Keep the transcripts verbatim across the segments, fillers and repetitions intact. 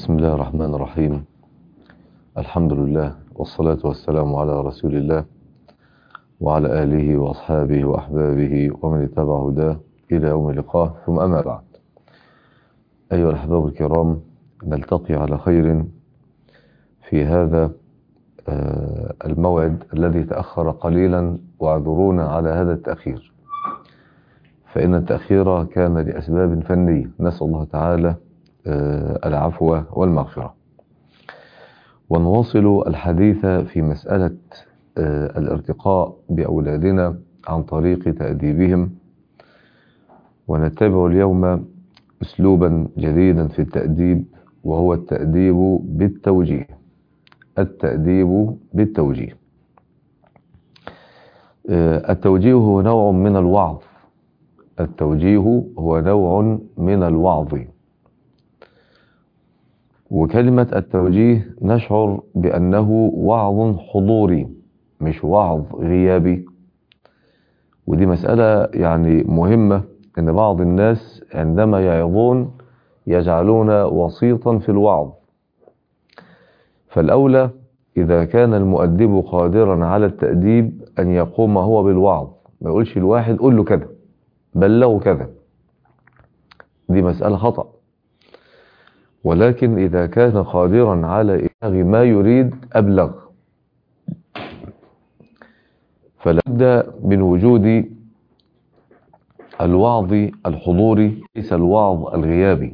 بسم الله الرحمن الرحيم. الحمد لله والصلاة والسلام على رسول الله وعلى آله وأصحابه وأحبابه ومن اتبع هداه إلى يوم اللقاء، ثم أما بعد. أيها الأحباب الكرام، نلتقي على خير في هذا الموعد الذي تأخر قليلا، واعذرونا على هذا التأخير، فإن التأخير كان لأسباب فنية، نسأل الله تعالى العفو والمغفرة. ونواصل الحديث في مسألة الارتقاء بأولادنا عن طريق تأديبهم، ونتبع اليوم أسلوبا جديدا في التأديب، وهو التأديب بالتوجيه. التأديب بالتوجيه. التوجيه هو نوع من الوعظ. التوجيه هو نوع من الوعظ. وكلمة التوجيه نشعر بأنه وعظ حضوري مش وعظ غيابي، ودي مسألة يعني مهمة، إن بعض الناس عندما يعظون يجعلون وسيطا في الوعظ. فالأولى إذا كان المؤدب قادرا على التأديب أن يقوم هو بالوعظ، ما يقولش الواحد قول له كذا بلغه كذا، دي مسألة خطأ. ولكن إذا كان قادرا على إبلاغ ما يريد أبلغ. فلا بد من وجود الوعظ الحضوري ليس الوعظ الغيابي.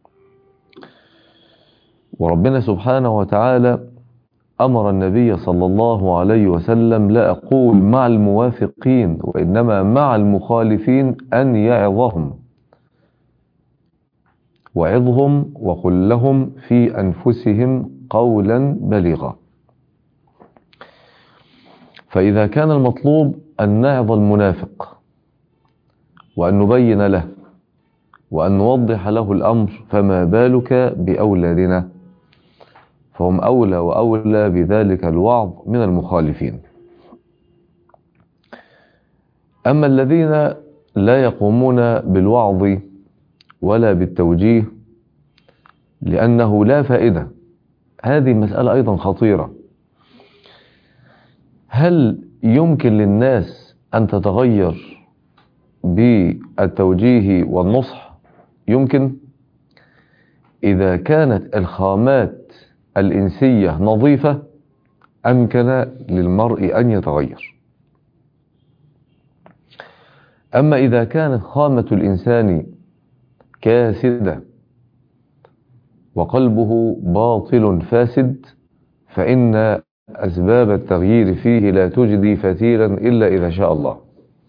وربنا سبحانه وتعالى أمر النبي صلى الله عليه وسلم: لا أقول مع الموافقين وإنما مع المخالفين أن يعظهم، وعظهم وقل لهم في أنفسهم قولا بليغا. فإذا كان المطلوب أن نعظ المنافق وأن نبين له وأن نوضح له الأمر، فما بالك بأولادنا؟ فهم أولى وأولى بذلك الوعظ من المخالفين. أما الذين لا يقومون بالوعظ ولا بالتوجيه لأنه لا فائدة، هذه مسألة أيضا خطيرة. هل يمكن للناس أن تتغير بالتوجيه والنصح؟ يمكن، إذا كانت الخامات الإنسية نظيفة أمكن للمرء أن يتغير. أما إذا كانت خامة الإنسان كاسدة وقلبه باطل فاسد، فإن أسباب التغيير فيه لا تجدي فتيلا إلا إذا شاء الله.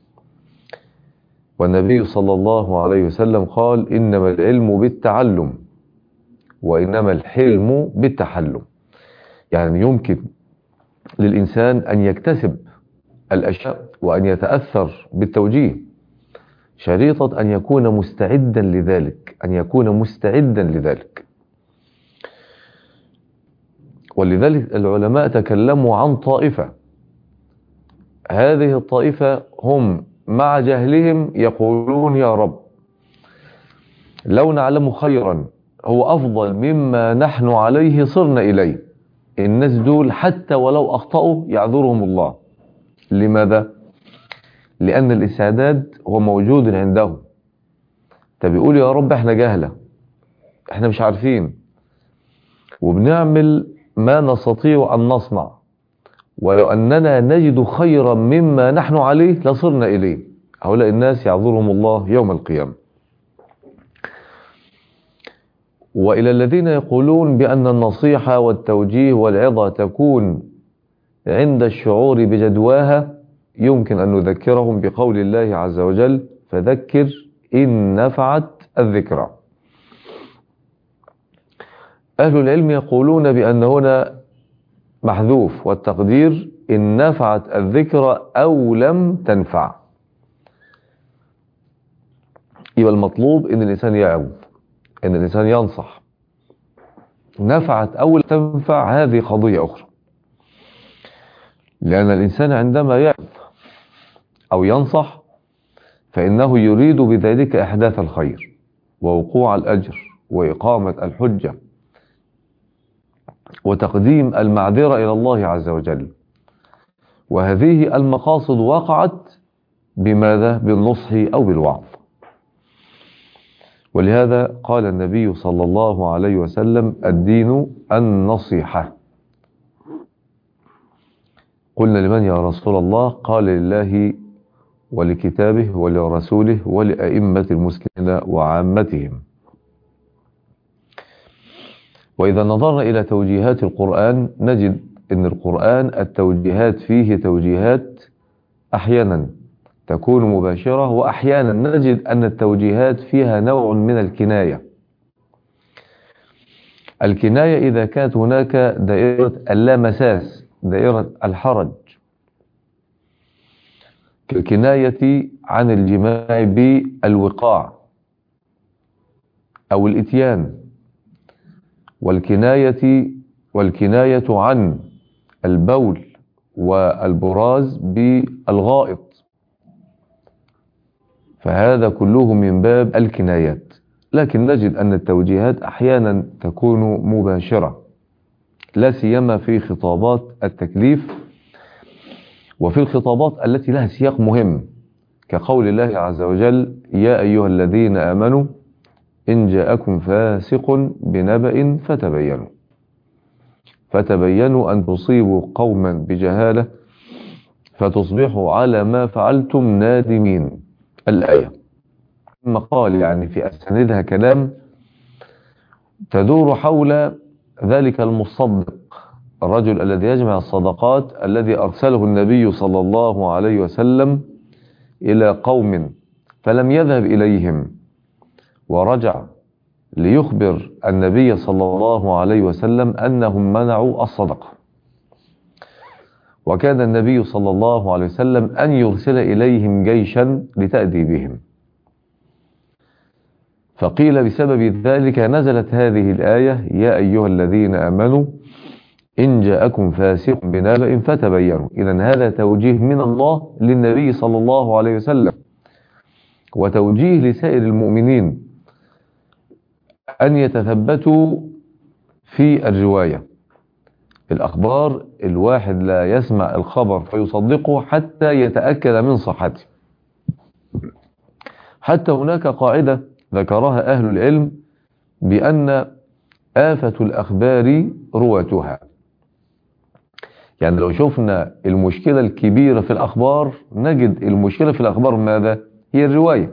والنبي صلى الله عليه وسلم قال: إنما العلم بالتعلم وإنما الحلم بالتحلم. يعني يمكن للإنسان أن يكتسب الأشياء وأن يتأثر بالتوجيه، شريطة أن يكون مستعدا لذلك، أن يكون مستعدا لذلك. ولذلك العلماء تكلموا عن طائفة، هذه الطائفة هم مع جهلهم يقولون: يا رب لو نعلم خيرا هو أفضل مما نحن عليه صرنا إليه. الناس دول حتى ولو أخطأوا يعذرهم الله. لماذا؟ لأن الاستعداد هو موجود عندهم. طب يقول: يا رب احنا جهلة، احنا مش عارفين، وبنعمل ما نستطيع أن نصنع، ولو أننا نجد خيرا مما نحن عليه لصرنا إليه. هؤلاء الناس يعذرهم الله يوم القيامة. وإلى الذين يقولون بأن النصيحة والتوجيه والعظة تكون عند الشعور بجدواها، يمكن أن نذكرهم بقول الله عز وجل: فذكر إن نفعت الذكرى. أهل العلم يقولون بأن هنا محذوف، والتقدير إن نفعت الذكرى أو لم تنفع. يبقى المطلوب إن الإنسان يعظ، إن الإنسان ينصح. نفعت أو لم تنفع هذه قضية أخرى، لأن الإنسان عندما يعظ أو ينصح فإنه يريد بذلك إحداث الخير ووقوع الأجر وإقامة الحجة وتقديم المعذرة إلى الله عز وجل. وهذه المقاصد وقعت بماذا؟ بالنصح أو بالوعظ. ولهذا قال النبي صلى الله عليه وسلم: الدين النصيحة. قلنا: لمن يا رسول الله؟ قال: لله ولكتابه ولرسوله ولأئمة المسلمين وعامتهم. وإذا نظرنا إلى توجيهات القرآن نجد أن القرآن التوجيهات فيه توجيهات أحيانا تكون مباشرة، وأحيانا نجد أن التوجيهات فيها نوع من الكناية. الكناية إذا كانت هناك دائرة اللامساس، دائرة الحرج، كالكناية عن الجماع بالوقاع أو الإتيان، والكناية والكناية عن البول والبراز بالغائط، فهذا كله من باب الكنايات. لكن نجد أن التوجيهات أحيانا تكون مباشرة، لا سيما في خطابات التكليف وفي الخطابات التي لها سياق مهم، كقول الله عز وجل: يا أيها الذين آمنوا إن جاءكم فاسق بنبأ فتبينوا فتبينوا أن تصيبوا قوما بجهالة فتصبحوا على ما فعلتم نادمين. الآية مقال يعني في أسندها كلام تدور حول ذلك المصدق، الرجل الذي يجمع الصدقات الذي أرسله النبي صلى الله عليه وسلم إلى قوم فلم يذهب إليهم، ورجع ليخبر النبي صلى الله عليه وسلم أنهم منعوا الصدقة. وكان النبي صلى الله عليه وسلم أن يرسل إليهم جيشا لتأديبهم، فقيل بسبب ذلك نزلت هذه الآية: يا أيها الذين آمنوا إن جاءكم فاسق بنبأ فتبينوا. إذن هذا توجيه من الله للنبي صلى الله عليه وسلم، وتوجيه لسائر المؤمنين أن يتثبتوا في الرواية. الأخبار الواحد لا يسمع الخبر فيصدقه حتى يتأكد من صحته. حتى هناك قاعدة ذكرها أهل العلم بأن آفة الأخبار رواتها. يعني لو شفنا المشكلة الكبيرة في الأخبار نجد المشكلة في الأخبار ماذا؟ هي الرواية.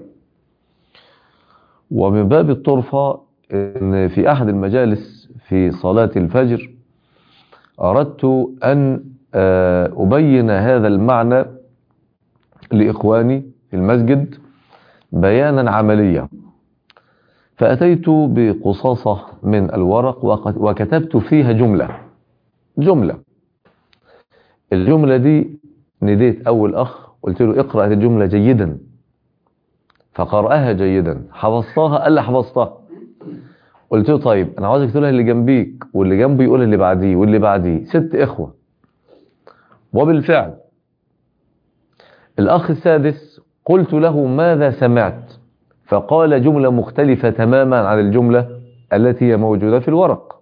ومن باب الطرفة إن في أحد المجالس في صلاة الفجر أردت أن أبين هذا المعنى لإخواني في المسجد بيانا عمليا، فأتيت بقصاصة من الورق وكتبت فيها جملة جملة الجملة دي نديت أول أخ قلت له: اقرأ الجملة جيدا، فقرأها جيدا. حفظتها؟ قال لي: حفظتها. قلت له: طيب أنا عاوزك تقولها اللي جنبيك واللي جنبي يقول اللي بعديه واللي بعديه، ست إخوة. وبالفعل الأخ السادس قلت له: ماذا سمعت؟ فقال جملة مختلفة تماما عن الجملة التي هي موجودة في الورق.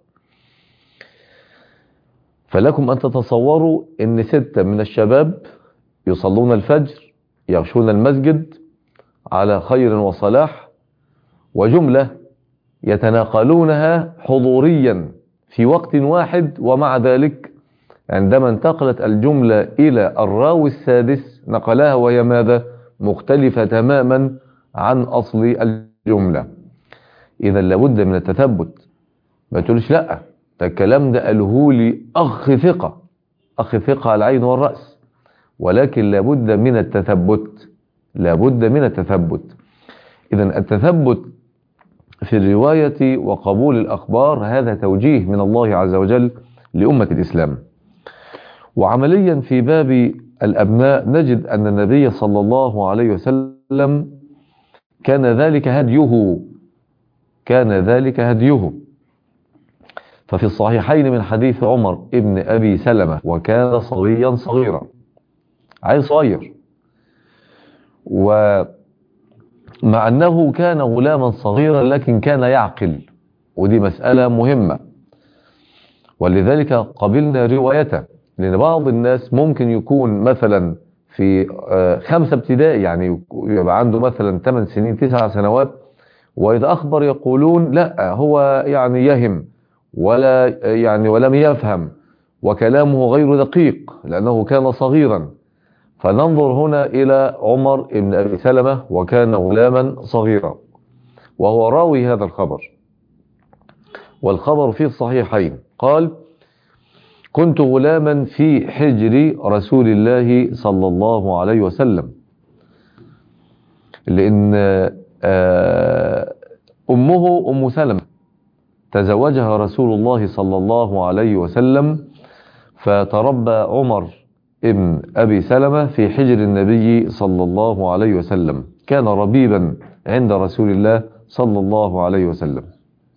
فلكم أن تتصوروا أن ستة من الشباب يصلون الفجر يغشون المسجد على خير وصلاح، وجملة يتناقلونها حضوريا في وقت واحد، ومع ذلك عندما انتقلت الجملة إلى الراوي السادس نقلها وهي ماذا؟ مختلفة تماما عن أصل الجملة. إذا لابد من التثبت. ما تقولش لا ده الكلام ده قاله لي أخ ثقة، أخ ثقة على العين والرأس، ولكن لابد من التثبت، لابد من التثبت. إذا التثبت في الرواية وقبول الأخبار هذا توجيه من الله عز وجل لأمة الإسلام. وعمليا في باب الأبناء نجد أن النبي صلى الله عليه وسلم كان ذلك هديه كان ذلك هديه ففي الصحيحين من حديث عمر ابن أبي سلمة: وكان صبيا صغيرا، عيل صغير، ومع أنه كان غلاما صغيرا لكن كان يعقل، ودي مسألة مهمة. ولذلك قبلنا روايته، لأن بعض الناس ممكن يكون مثلا في خمسة ابتدائي، يعني يبقى عنده مثلا ثمان سنين تسع سنوات، وإذا أخبر يقولون لا هو يعني يهم ولا يعني ولم يفهم وكلامه غير دقيق لأنه كان صغيرا. فننظر هنا إلى عمر بن أبي سلمة، وكان غلاما صغيرا وهو راوي هذا الخبر، والخبر في الصحيحين. قال: كنت غلاما في حجر رسول الله صلى الله عليه وسلم، لأن أمه أم سلمة تزوجها رسول الله صلى الله عليه وسلم، فتربى عمر ابن أبي سلمة في حجر النبي صلى الله عليه وسلم، كان ربيبا عند رسول الله صلى الله عليه وسلم،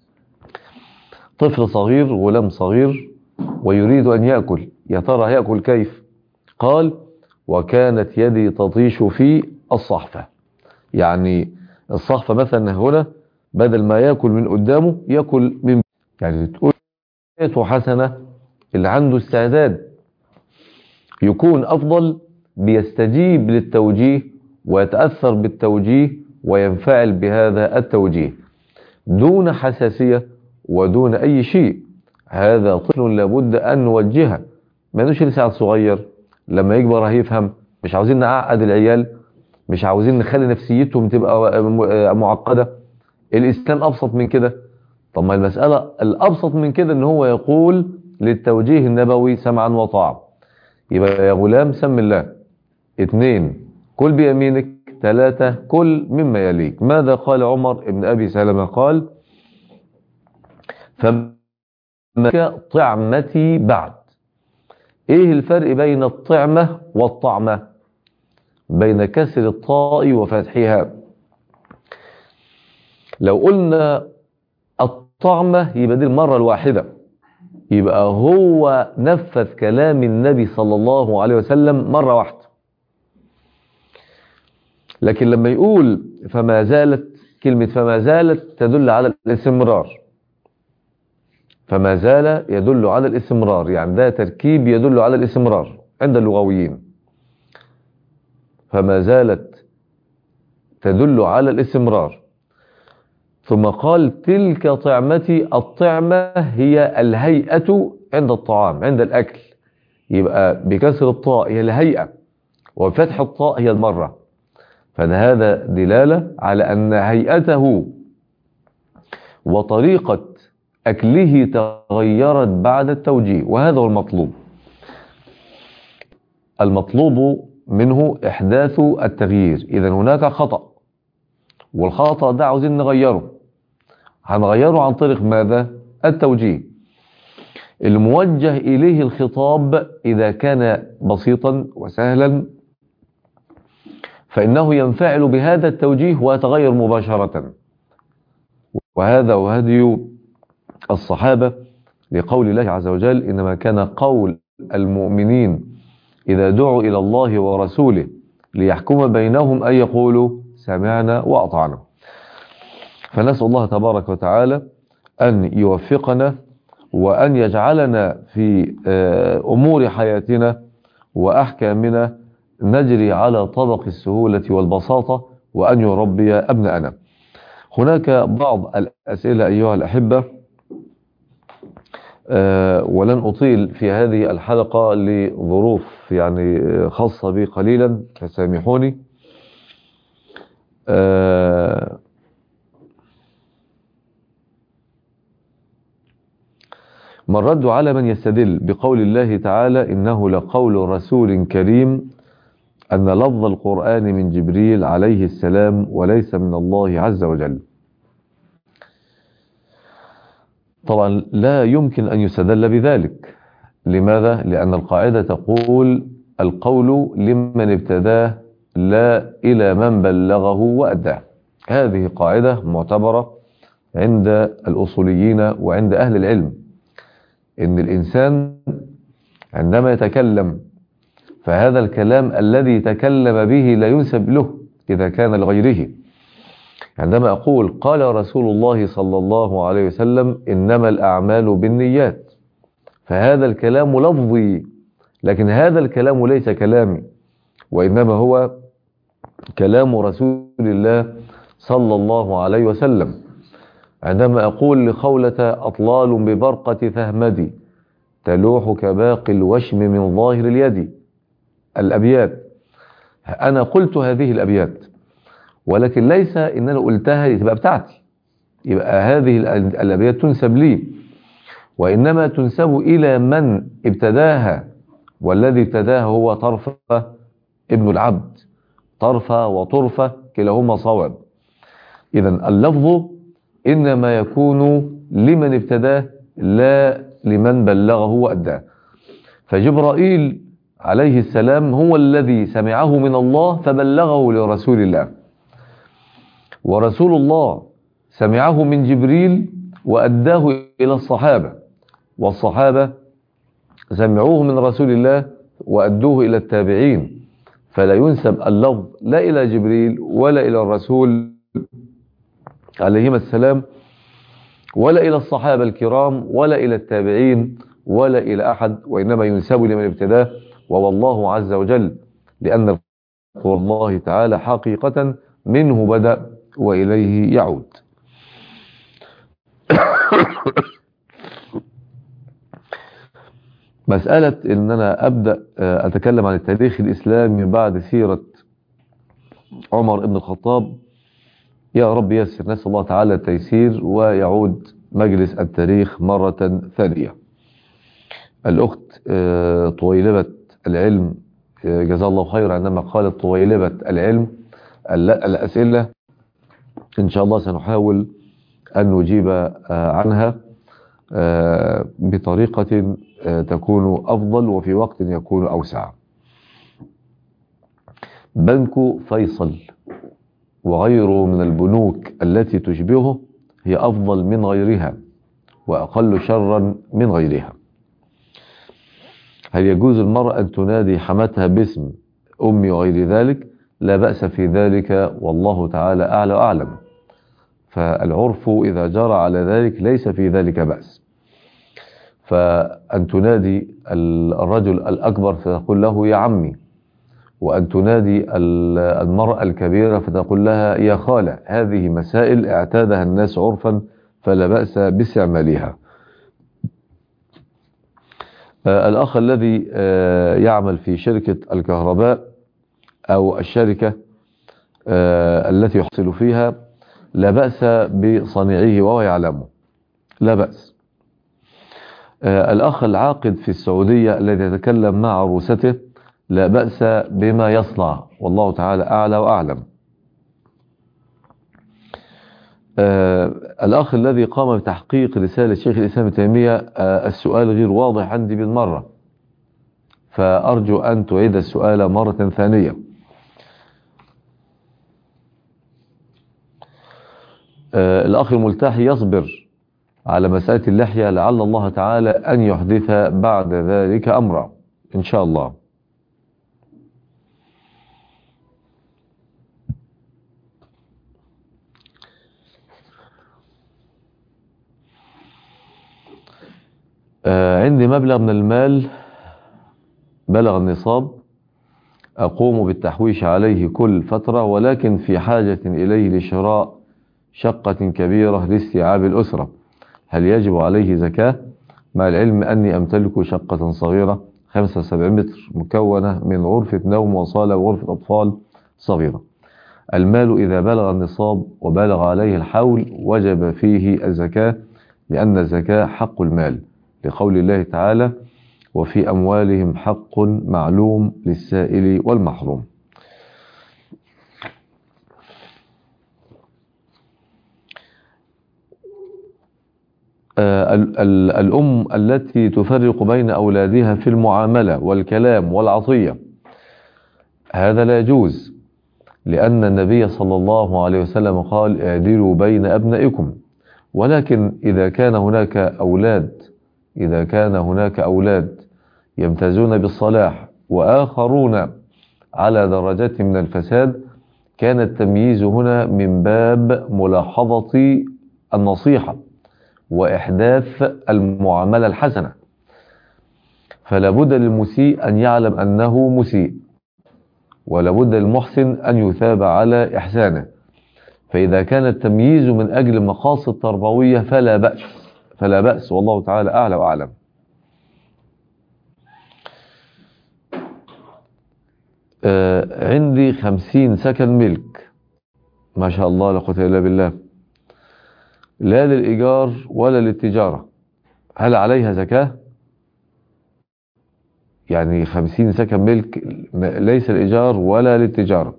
طفل صغير غلام صغير ويريد أن يأكل، يا ترى يأكل كيف؟ قال: وكانت يدي تطيش في الصحفة، يعني الصحفة مثلا هنا بدل ما يأكل من قدامه يأكل من، يعني تقول حسنة اللي عنده استعداد يكون أفضل، بيستجيب للتوجيه ويتأثر بالتوجيه وينفعل بهذا التوجيه دون حساسية ودون أي شيء. هذا طفل لابد أن نوجهه، ما نوش لسه صغير، لما يكبر هيفهم. مش عاوزين نعقد العيال، مش عاوزين نخلي نفسيتهم تبقى معقدة. الإسلام أبسط من كده. طب ما المسألة الأبسط من كده إن هو يقول للتوجيه النبوي سمعا وطاعة. يبقى يا غلام سم الله، اثنين كل بيمينك، ثلاثة كل مما يليك. ماذا قال عمر بن أبي سلمة؟ قال: فما طعمتي بعد. ايه الفرق بين الطعمة والطعمة؟ بين كسر الطاء وفتحها. لو قلنا الطعمة يبقى دي المرة الواحدة، يبقى هو نفذ كلام النبي صلى الله عليه وسلم مرة واحدة. لكن لما يقول فما زالت، كلمة فما زالت تدل على الاستمرار، فما زال يدل على الاستمرار، يعني ده تركيب يدل على الاستمرار عند اللغويين. فما زالت تدل على الاستمرار. ثم قال: تلك طعمتي. الطعمة هي الهيئة عند الطعام، عند الأكل. يبقى بكسر الطاء هي الهيئة، وفتح الطاء هي المرة. فهذا دلالة على أن هيئته وطريقة أكله تغيرت بعد التوجيه، وهذا هو المطلوب. المطلوب منه إحداث التغيير. إذا هناك خطأ، والخطأ ده عاوزين نغيره. هنغيره عن طريق ماذا؟ التوجيه. الموجه إليه الخطاب إذا كان بسيطا وسهلا فإنه ينفعل بهذا التوجيه ويتغير مباشرة. وهذا هدي الصحابة لقول الله عز وجل: إنما كان قول المؤمنين إذا دعوا إلى الله ورسوله ليحكم بينهم أن يقولوا سمعنا وأطعنا. فنسأل الله تبارك وتعالى أن يوفقنا وأن يجعلنا في أمور حياتنا وأحكامنا نجري على طبق السهولة والبساطة، وأن يربي أبناءنا. هناك بعض الأسئلة أيها الأحبة، ولن أطيل في هذه الحلقة لظروف يعني خاصة بي قليلا، فسامحوني. ما الرد على من يستدل بقول الله تعالى: إنه لقول رسول كريم، أن لفظ القرآن من جبريل عليه السلام وليس من الله عز وجل؟ طبعا لا يمكن أن يستدل بذلك. لماذا؟ لأن القاعدة تقول: القول لمن ابتداه لا إلى من بلغه وأداه. هذه قاعدة معتبرة عند الأصوليين وعند أهل العلم، إن الإنسان عندما يتكلم فهذا الكلام الذي تكلم به لا ينسب له إذا كان لغيره. عندما أقول قال رسول الله صلى الله عليه وسلم: إنما الأعمال بالنيات، فهذا الكلام لفظي، لكن هذا الكلام ليس كلامي، وإنما هو كلام رسول الله صلى الله عليه وسلم. عندما أقول لخولة أطلال ببرقة فهمدي تلوح كباقي الوشم من ظاهر اليد، الأبيات، أنا قلت هذه الأبيات، ولكن ليس إن أنا قلتها تبقى بتاعتي، يبقى هذه الأبيات تنسب لي، وإنما تنسب إلى من ابتداها، والذي ابتداها هو طرفة ابن العبد. طرفة وطرفة كلاهما صواب. إذن اللفظ إنما يكون لمن ابتداه لا لمن بلغه وأداه. فجبرائيل عليه السلام هو الذي سمعه من الله فبلغه لرسول الله، ورسول الله سمعه من جبريل وأداه إلى الصحابة، والصحابة سمعوه من رسول الله وأدوه إلى التابعين. فلا ينسب اللفظ لا إلى جبريل ولا إلى الرسول عليهما السلام ولا إلى الصحابة الكرام ولا إلى التابعين ولا إلى أحد، وإنما ينسب لمن ابتداه وهو الله عز وجل، لأن الله تعالى حقيقة منه بدأ وإليه يعود. مسألة إن أنا أبدأ أتكلم عن التاريخ الإسلامي بعد سيرة عمر بن الخطاب، يا رب يسر، نسأل الله تعالى التيسير ويعود مجلس التاريخ مرة ثانية. الأخت طويلبة العلم جزا الله خير عندما قالت طويلبة العلم الأسئلة إن شاء الله سنحاول أن نجيب عنها بطريقة تكون أفضل وفي وقت يكون أوسع. بنك فيصل وغيره من البنوك التي تشبهه هي أفضل من غيرها وأقل شرا من غيرها. هل يجوز المرأة أن تنادي حماتها باسم أمي وغير ذلك؟ لا بأس في ذلك، والله تعالى أعلى وأعلم. فالعرف إذا جرى على ذلك ليس في ذلك بأس. فأن تنادي الرجل الأكبر فتقول له يا عمي، وأن تنادي المرأة الكبيرة فتقول لها يا خالة، هذه مسائل اعتادها الناس عرفا فلا بأس باستعمالها. الأخ الذي يعمل في شركة الكهرباء أو الشركة التي يحصل فيها لا بأس بصنيعه وهو يعلمه، لا بأس. الأخ العاقد في السعودية الذي يتكلم مع عروسته لا بأس بما يصنع، والله تعالى أعلى وأعلم. الأخ الذي قام بتحقيق رسالة شيخ الإسلام ابن تيمية، السؤال غير واضح عندي بالمرة، فأرجو أن تعيد السؤال مرة ثانية. الأخ الملتحي يصبر على مسألة اللحية، لعل الله تعالى أن يحدث بعد ذلك أمرا إن شاء الله. عندي مبلغ من المال بلغ النصاب، أقوم بالتحويش عليه كل فترة، ولكن في حاجة إليه لشراء شقة كبيرة لاستيعاب الأسرة، هل يجب عليه زكاة؟ مع العلم أني أمتلك شقة صغيرة خمسة وسبعين متر مكونة من غرفة نوم وصالة وغرفة أطفال صغيرة. المال إذا بلغ النصاب وبلغ عليه الحول وجب فيه الزكاة، لأن الزكاة حق المال، لقول الله تعالى وفي أموالهم حق معلوم للسائل والمحروم. الأم التي تفرق بين أولادها في المعاملة والكلام والعطية، هذا لا يجوز، لأن النبي صلى الله عليه وسلم قال اعدلوا بين أبنائكم. ولكن إذا كان هناك أولاد إذا كان هناك أولاد يمتازون بالصلاح وآخرون على درجات من الفساد، كان التمييز هنا من باب ملاحظة النصيحة وإحداث المعاملة الحسنة. فلا بد للمسيء أن يعلم أنه مسيء، ولا بد للمحسن أن يثاب على إحسانه. فإذا كان التمييز من أجل مقاصد تربوية فلا بأس، فلا بأس، والله تعالى أعلى وأعلم. آه عندي خمسين سكن ملك، ما شاء الله لا قوة إلا بالله، لا للإيجار ولا للتجارة، هل عليها زكاة؟ يعني خمسين سكن ملك ليس الإيجار ولا للتجارة،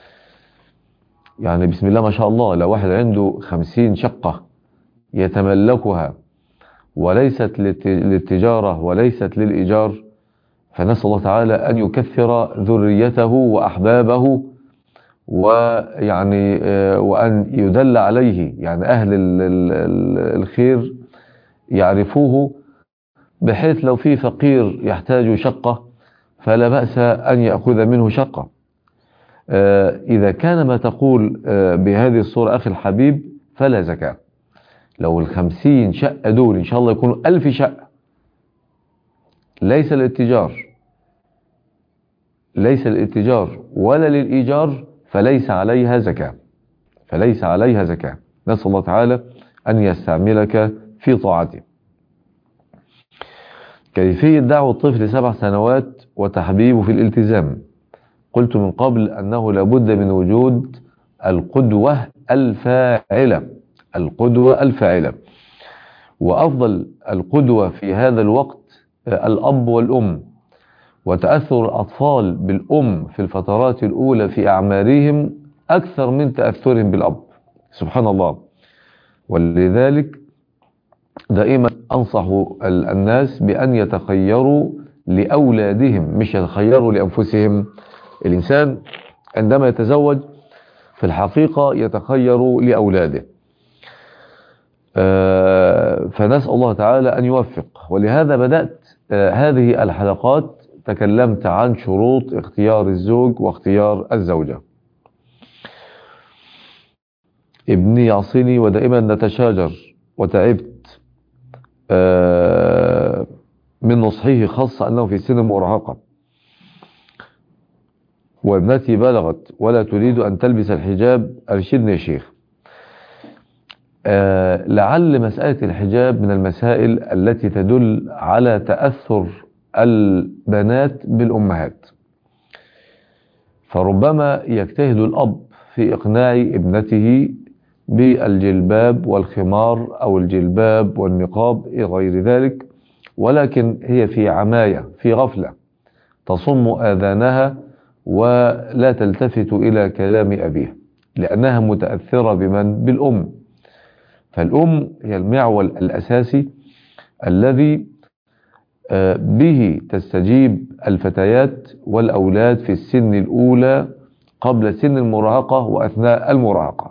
يعني بسم الله ما شاء الله، لو واحد عنده خمسين شقة يتملكها وليست للتجارة وليست للإيجار، فنسأل الله تعالى أن يكثر ذريته وأحبابه، ويعني وأن يدل عليه، يعني أهل الخير يعرفوه، بحيث لو في فقير يحتاج شقة فلا بأس أن يأخذ منه شقة. إذا كان ما تقول بهذه الصورة أخي الحبيب فلا زكاة. لو الخمسين شقة دول إن شاء الله يكونوا ألف شقة ليس للاتجار، ليس للاتجار ولا للإيجار، فليس عليها زكاة، فليس عليها زكاة. نسأل الله تعالى أن يستعملك في طاعته. كيفية دعوة الطفل سبع سنوات وتحبيبه في الالتزام؟ قلت من قبل أنه لابد من وجود القدوة الفاعلة، القدوة الفاعلة، وأفضل القدوة في هذا الوقت الأب والأم، وتأثر الأطفال بالأم في الفترات الأولى في أعمارهم أكثر من تأثرهم بالأب، سبحان الله. ولذلك دائما أنصح الناس بأن يتخيروا لأولادهم مش يتخيروا لأنفسهم. الإنسان عندما يتزوج في الحقيقة يتخير لأولاده، فنسأل الله تعالى أن يوفق. ولهذا بدأت هذه الحلقات تكلمت عن شروط اختيار الزوج واختيار الزوجة. ابني يعصيني ودائما نتشاجر وتعبت من نصحه، خاصة أنه في سن المراهقة، وابنتي بلغت ولا تريد أن تلبس الحجاب، أرشدني يا شيخ. آه لعل مسألة الحجاب من المسائل التي تدل على تأثر البنات بالأمهات، فربما يجتهد الأب في إقناع ابنته بالجلباب والخمار أو الجلباب والنقاب غير ذلك، ولكن هي في عماية، في غفلة، تصم آذانها ولا تلتفت إلى كلام أبيها لأنها متأثرة بمن؟ بالأم. فالأم هي المعول الأساسي الذي به تستجيب الفتيات والأولاد في السن الأولى قبل سن المراهقة وأثناء المراهقة.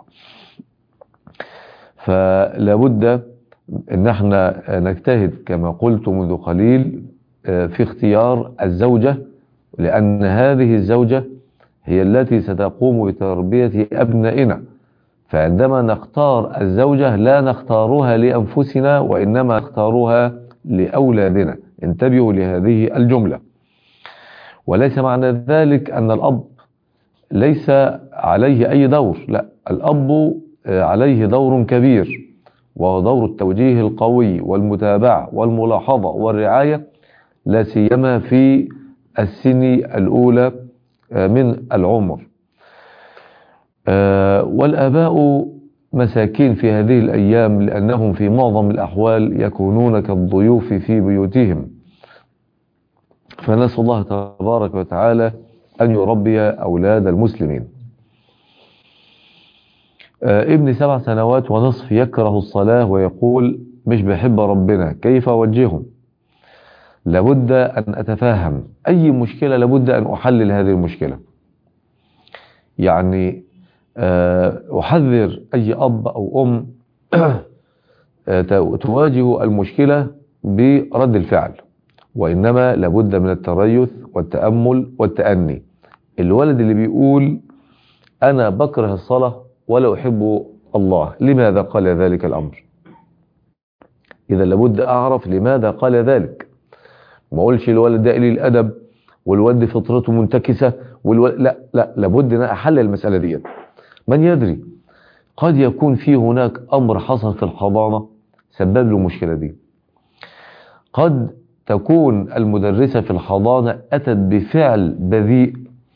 فلا بد أن احنا نجتهد كما قلت منذ قليل في اختيار الزوجة، لأن هذه الزوجة هي التي ستقوم بتربية أبنائنا. فعندما نختار الزوجة لا نختارها لأنفسنا وإنما نختارها لأولادنا. انتبهوا لهذه الجملة. وليس معنى ذلك أن الأب ليس عليه أي دور، لا، الأب عليه دور كبير، وهو دور التوجيه القوي والمتابعة والملاحظة والرعاية، لا سيما في السن الأولى من العمر. والآباء مساكين في هذه الأيام، لأنهم في معظم الأحوال يكونون كالضيوف في بيوتهم. فنسأل الله تبارك وتعالى أن يربي أولاد المسلمين. ابن سبع سنوات ونصف يكره الصلاة ويقول مش بحب ربنا، كيف أوجهه؟ لابد أن أتفاهم أي مشكلة، لابد أن أحلل هذه المشكلة. يعني أحذر أي أب أو أم تواجه المشكلة برد الفعل، وإنما لابد من التريث والتأمل والتأني. الولد اللي بيقول أنا بكره الصلاة ولا أحب الله، لماذا قال ذلك الأمر؟ إذا لابد أعرف لماذا قال ذلك. ما اقولش الولد ده قليل الادب والولد فطرته منتكسه والولد لا لا لابد ان احلل المساله ديت. من يدري قد يكون في هناك امر حصل في الحضانه سبب له المشكله دي. قد تكون المدرسه في الحضانه اتت بفعل بذيء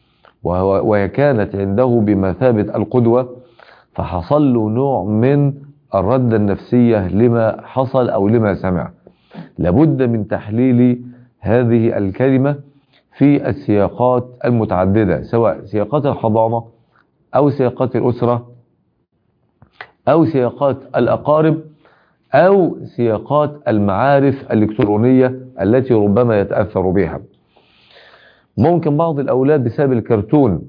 وهي كانت عنده بمثابه القدوه، فحصل له نوع من الردة النفسية لما حصل أو لما سمع. لابد من تحليل هذه الكلمة في السياقات المتعددة، سواء سياقات الحضانة أو سياقات الأسرة أو سياقات الأقارب أو سياقات المعارف الإلكترونية التي ربما يتأثر بها. ممكن بعض الأولاد بسبب الكرتون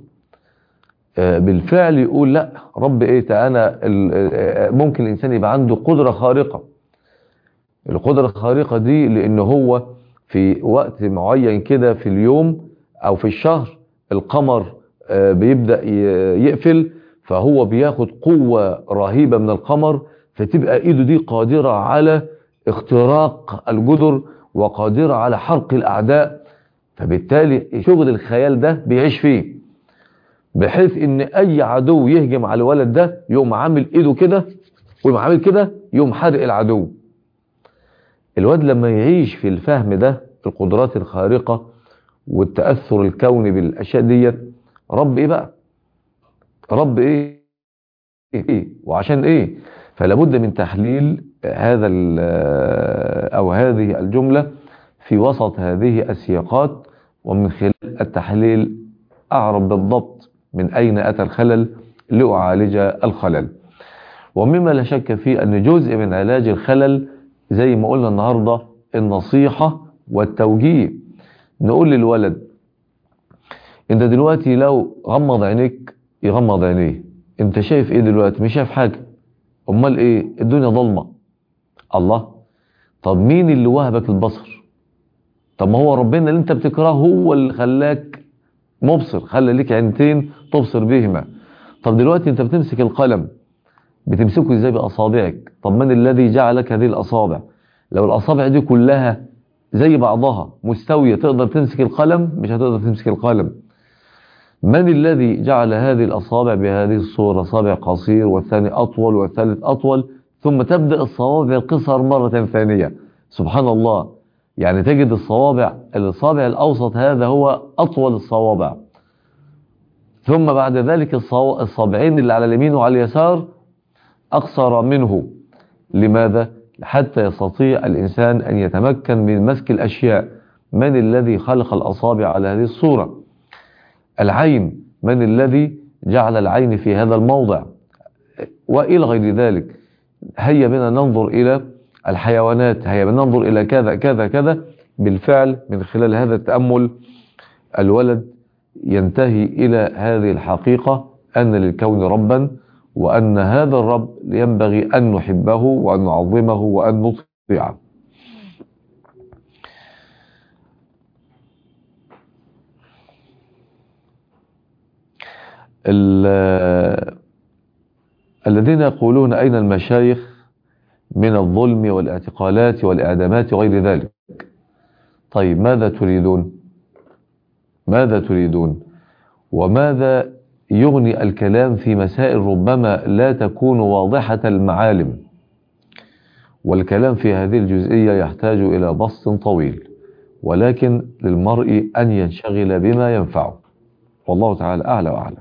بالفعل يقول لا رب ايه انا ممكن الانسان يبقى عنده قدرة خارقة. القدرة الخارقة دي لان هو في وقت معين كده في اليوم او في الشهر القمر بيبدأ يقفل، فهو بياخد قوة رهيبة من القمر، فتبقى ايده دي قادرة على اختراق الجدر وقادرة على حرق الاعداء. فبالتالي شغل الخيال ده بيعيش فيه، بحيث ان اي عدو يهجم على الولد ده يقوم عامل ايده كده ويقوم عامل كده يقوم حارق العدو. الولد لما يعيش في الفهم ده القدرات الخارقة والتأثر الكوني بالاشياء ديت، رب ايه بقى رب ايه ايه وعشان ايه. فلابد من تحليل هذا او هذه الجملة في وسط هذه السياقات، ومن خلال التحليل اعرف بالضبط من أين أتى الخلل لأعالج الخلل. ومما لا شك فيه أن جزء من علاج الخلل زي ما قلنا النهاردة النصيحة والتوجيه. نقول للولد انت دلوقتي لو غمض عينيك يغمض عينيه، انت شايف ايه دلوقتي؟ مش شايف حاجة. امال ايه؟ الدنيا ضلمة. الله، طب مين اللي وهبك البصر؟ طب ما هو ربنا اللي انت بتكرهه هو اللي خلاك مبصر، خلى ليك عينتين تبصر بهما. طب دلوقتي انت بتمسك القلم بتمسكه ازاي؟ باصابعك. طب من الذي جعلك هذه الاصابع؟ لو الاصابع دي كلها زي بعضها مستوية تقدر تمسك القلم مش هتقدر تمسك القلم. من الذي جعل هذه الاصابع بهذه الصورة؟ صابع قصير والثاني اطول والثالث اطول، ثم تبدأ الصوابع القصر مرة ثانية. سبحان الله، يعني تجد الصوابع الصابع الأوسط هذا هو أطول الصوابع، ثم بعد ذلك الصابعين اللي على اليمين وعلى اليسار أقصر منه. لماذا؟ حتى يستطيع الإنسان أن يتمكن من مسك الأشياء. من الذي خلق الأصابع على هذه الصورة؟ العين. من الذي جعل العين في هذا الموضع؟ وإلى غير ذلك. هيا بنا ننظر إلى الحيوانات، هيا بنا ننظر إلى كذا كذا كذا. بالفعل من خلال هذا التأمل الولد ينتهي إلى هذه الحقيقة أن للكون ربا، وأن هذا الرب ينبغي أن نحبه وأن نعظمه وأن نطيعه. الذين يقولون أين المشايخ من الظلم والاعتقالات والإعدامات وغير ذلك. طيب ماذا تريدون؟ ماذا تريدون؟ وماذا يغني الكلام في مسائل ربما لا تكون واضحة المعالم؟ والكلام في هذه الجزئية يحتاج إلى بسط طويل، ولكن للمرء أن ينشغل بما ينفعه، والله تعالى أعلى وأعلم.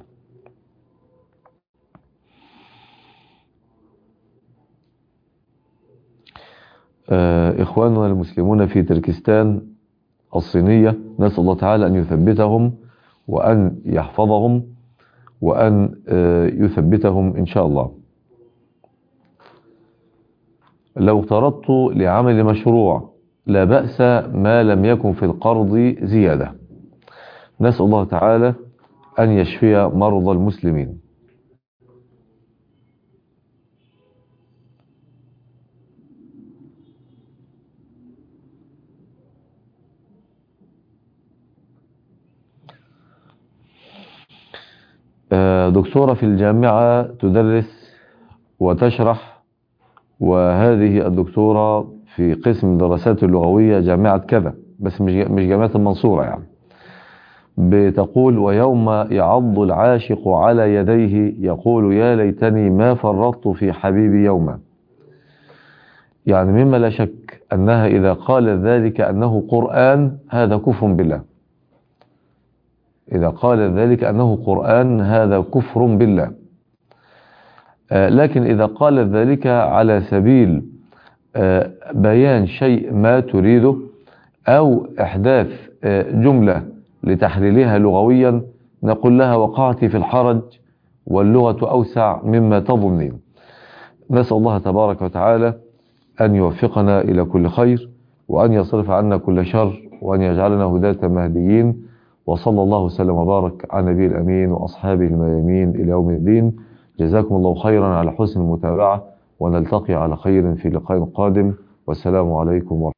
إخواننا المسلمون في تركستان الصينية، نسأل الله تعالى أن يثبتهم وأن يحفظهم وأن يثبتهم إن شاء الله. لو اقترضت لعمل مشروع لا بأس ما لم يكن في القرض زيادة. نسأل الله تعالى أن يشفي مرضى المسلمين. دكتورة في الجامعة تدرس وتشرح، وهذه الدكتورة في قسم الدراسات اللغوية جامعة كذا. بس مش مش جامعة المنصورة يعني. بتقول: ويوم يعض العاشق على يديه يقول يا ليتني ما فرطت في حبيبي يوما. يعني مما لا شك أنها إذا قال ذلك أنه قرآن هذا كفر بالله. إذا قال ذلك أنه قرآن هذا كفر بالله. آه لكن إذا قال ذلك على سبيل آه بيان شيء ما تريده أو إحداث آه جملة لتحليلها لغويا نقول لها وقعت في الحرج واللغة أوسع مما تظنين. نسأل الله تبارك وتعالى أن يوفقنا إلى كل خير، وأن يصرف عنا كل شر، وأن يجعلنا هداة مهديين. وصلى الله وسلم وبارك على نبي الأمين وأصحابه الميامين إلى يوم الدين. جزاكم الله خيرا على حسن المتابعة، ونلتقي على خير في لقاء قادم، والسلام عليكم ورحمة الله.